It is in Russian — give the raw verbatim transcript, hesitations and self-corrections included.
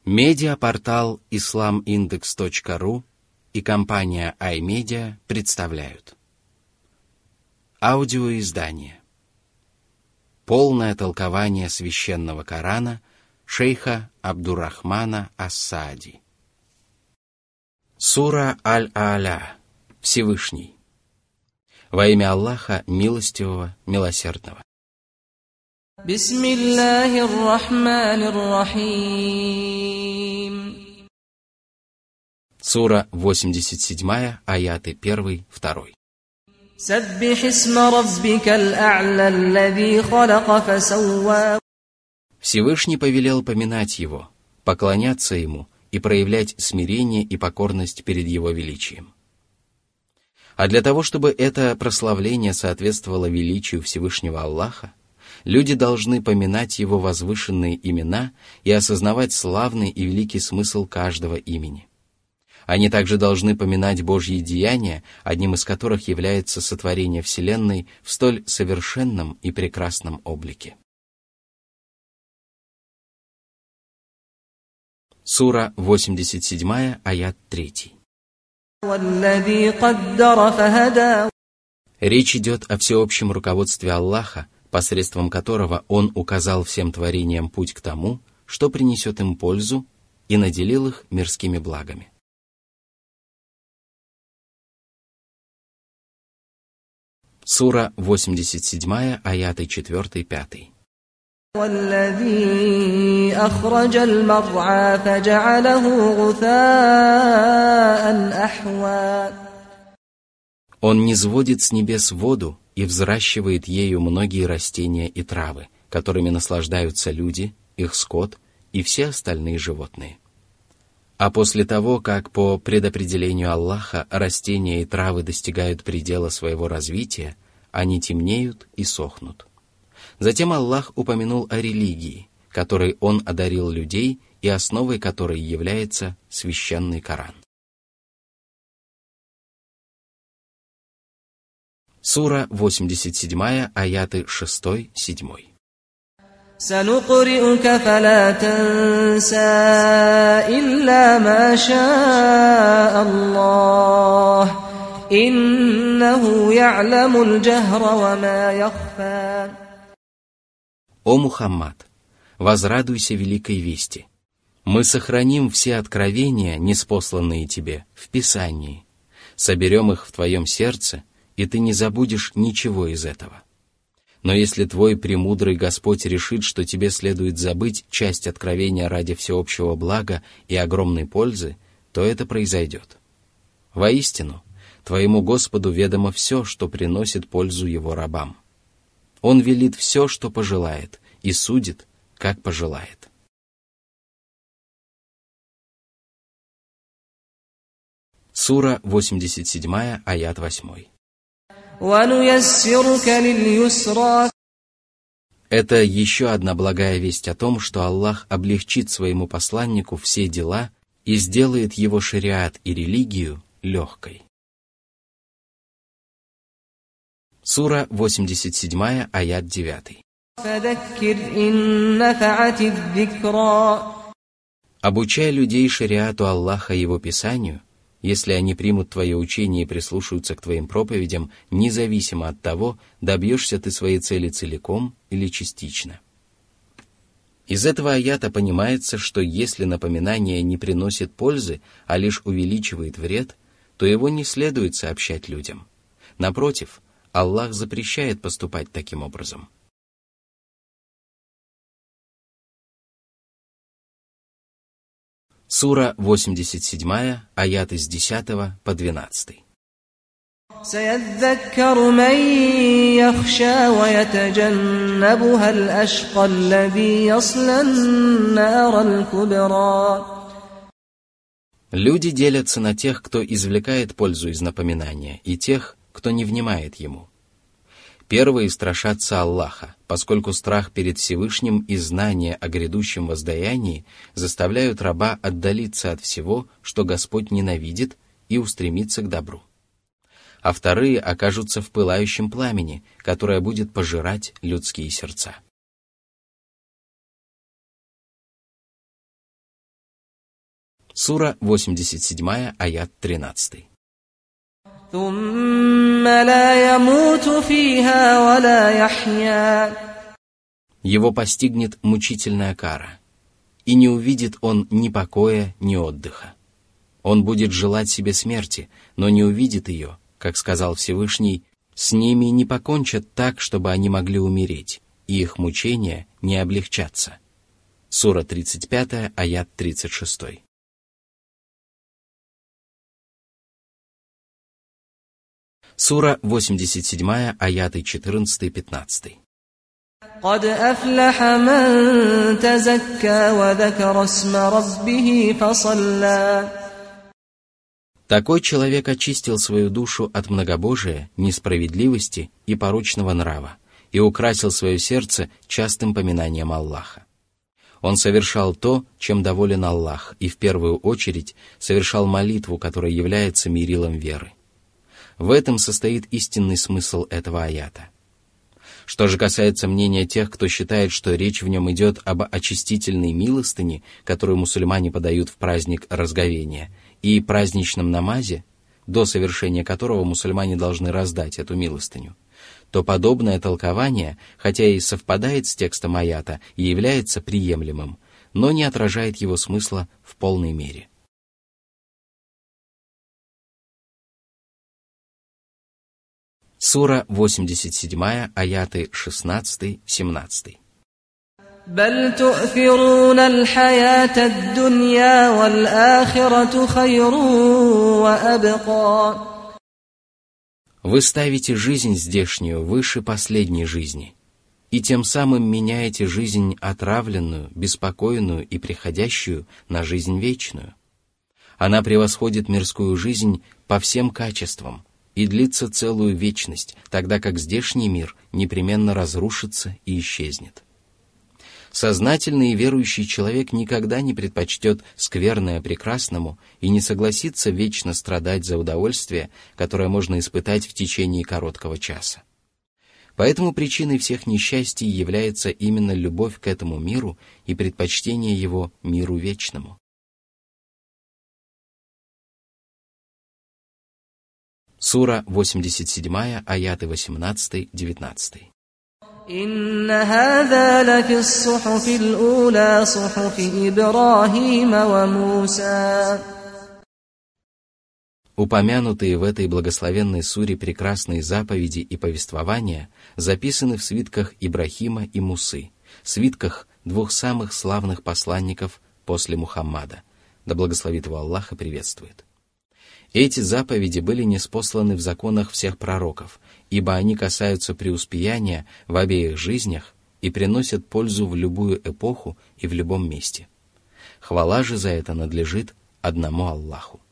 Медиапортал ислам индекс точка ру и компания iMedia представляют аудиоиздание «Полное толкование священного Корана» шейха Абдуррахмана ас-Саади. Сура Аль-А'ля, Всевышний. Во имя Аллаха, милостивого, милосердного. Бисмиллахир-рахманир-рахим. Сура восемьдесят семь, аяты один, два. Саббих исма раббикаль а'ля аллази халака фасавва. Всевышний повелел поминать Его, поклоняться Ему и проявлять смирение и покорность перед Его величием. А для того, чтобы это прославление соответствовало величию Всевышнего Аллаха, люди должны поминать Его возвышенные имена и осознавать славный и великий смысл каждого имени. Они также должны поминать Божьи деяния, одним из которых является сотворение Вселенной в столь совершенном и прекрасном облике. Сура восемьдесят семь, аят три. Речь идет о всеобщем руководстве Аллаха, посредством которого Он указал всем творениям путь к тому, что принесет им пользу, и наделил их мирскими благами. Сура восемьдесят семь, аяты четыре, пять. والذي أخرج المرعى فجعله غثاء أحوى. Он низводит с небес воду и взращивает ею многие растения и травы, которыми наслаждаются люди, их скот и все остальные животные. А после того, как по предопределению Аллаха растения и травы достигают предела своего развития, они темнеют и сохнут. Затем Аллах упомянул о религии, которой Он одарил людей и основой которой является священный Коран. Сура восемьдесят семь, аяты шесть, семь. سنقرئك فلا تنسى إلا ما شاء الله إنه يعلم الجهر وما يخفى. О Мухаммад, возрадуйся великой вести. Мы сохраним все откровения, ниспосланные тебе, в Писании, соберем их в твоем сердце, и ты не забудешь ничего из этого. Но если твой премудрый Господь решит, что тебе следует забыть часть откровения ради всеобщего блага и огромной пользы, то это произойдет. Воистину, твоему Господу ведомо все, что приносит пользу его рабам. Он велит все, что пожелает, и судит, как пожелает. Сура восемьдесят семь, аят восемь. Это еще одна благая весть о том, что Аллах облегчит своему посланнику все дела и сделает его шариат и религию легкой. Сура восемьдесят семь, аят девять. Обучай людей шариату Аллаха и Его Писанию, если они примут твое учение и прислушаются к твоим проповедям, независимо от того, добьешься ты своей цели целиком или частично. Из этого аята понимается, что если напоминание не приносит пользы, а лишь увеличивает вред, то его не следует сообщать людям. Напротив, Аллах запрещает поступать таким образом. Сура восемьдесят семь, аяты с десятого по двенадцатый. سيذكر من يخشى ويتجنبها الأشقى الذي يصلى النار الكبرى. Люди делятся на тех, кто извлекает пользу из напоминания, и тех, кто не внимает ему. Первые страшатся Аллаха, поскольку страх перед Всевышним и знание о грядущем воздаянии заставляют раба отдалиться от всего, что Господь ненавидит, и устремиться к добру. А вторые окажутся в пылающем пламени, которое будет пожирать людские сердца. Сура восемьдесят семь, аят тринадцать. ثم لا يموت فيها ولا يحيا. Его постигнет мучительная кара, и не увидит он ни покоя, ни отдыха. Он будет желать себе смерти, но не увидит ее, как сказал Всевышний, с ними не покончат так, чтобы они могли умереть, и их мучения не облегчатся. Сура тридцать пять, аят тридцать шесть. Сура восемьдесят семь, аяты четырнадцать-пятнадцать. قد أفلح من تزكى وذكر اسم ربه فصلى. Такой человек очистил свою душу от многобожия, несправедливости и порочного нрава и украсил свое сердце частым поминанием Аллаха. Он совершал то, чем доволен Аллах, и в первую очередь совершал молитву, которая является мерилом веры. В этом состоит истинный смысл этого аята. Что же касается мнения тех, кто считает, что речь в нем идет об очистительной милостыне, которую мусульмане подают в праздник разговения, и праздничном намазе, до совершения которого мусульмане должны раздать эту милостыню, то подобное толкование, хотя и совпадает с текстом аята и является приемлемым, но не отражает его смысла в полной мере. Сура восемьдесят семь, аяты шестнадцать-семнадцать. بل تؤثرون الحياة الدنيا والآخرة خير وأبقى. Вы ставите жизнь здешнюю выше последней жизни, и тем самым меняете жизнь отравленную, беспокойную и приходящую на жизнь вечную. Она превосходит мирскую жизнь по всем качествам и длится целую вечность, тогда как здешний мир непременно разрушится и исчезнет. Сознательный и верующий человек никогда не предпочтет скверное прекрасному и не согласится вечно страдать за удовольствие, которое можно испытать в течение короткого часа. Поэтому причиной всех несчастий является именно любовь к этому миру и предпочтение его миру вечному. Сура восемьдесят семь, аяты восемнадцать-девятнадцать. إن هذا لفي الصحف الأولى صحف إبراهيم وموسى. Упомянутые в этой благословенной суре прекрасные заповеди и повествования записаны в свитках Ибрахима и Мусы, свитках двух самых славных посланников после Мухаммада, да благословит его Аллах и приветствует. Эти заповеди были ниспосланы в законах всех пророков, ибо они касаются преуспеяния в обеих жизнях и приносят пользу в любую эпоху и в любом месте. Хвала же за это надлежит одному Аллаху.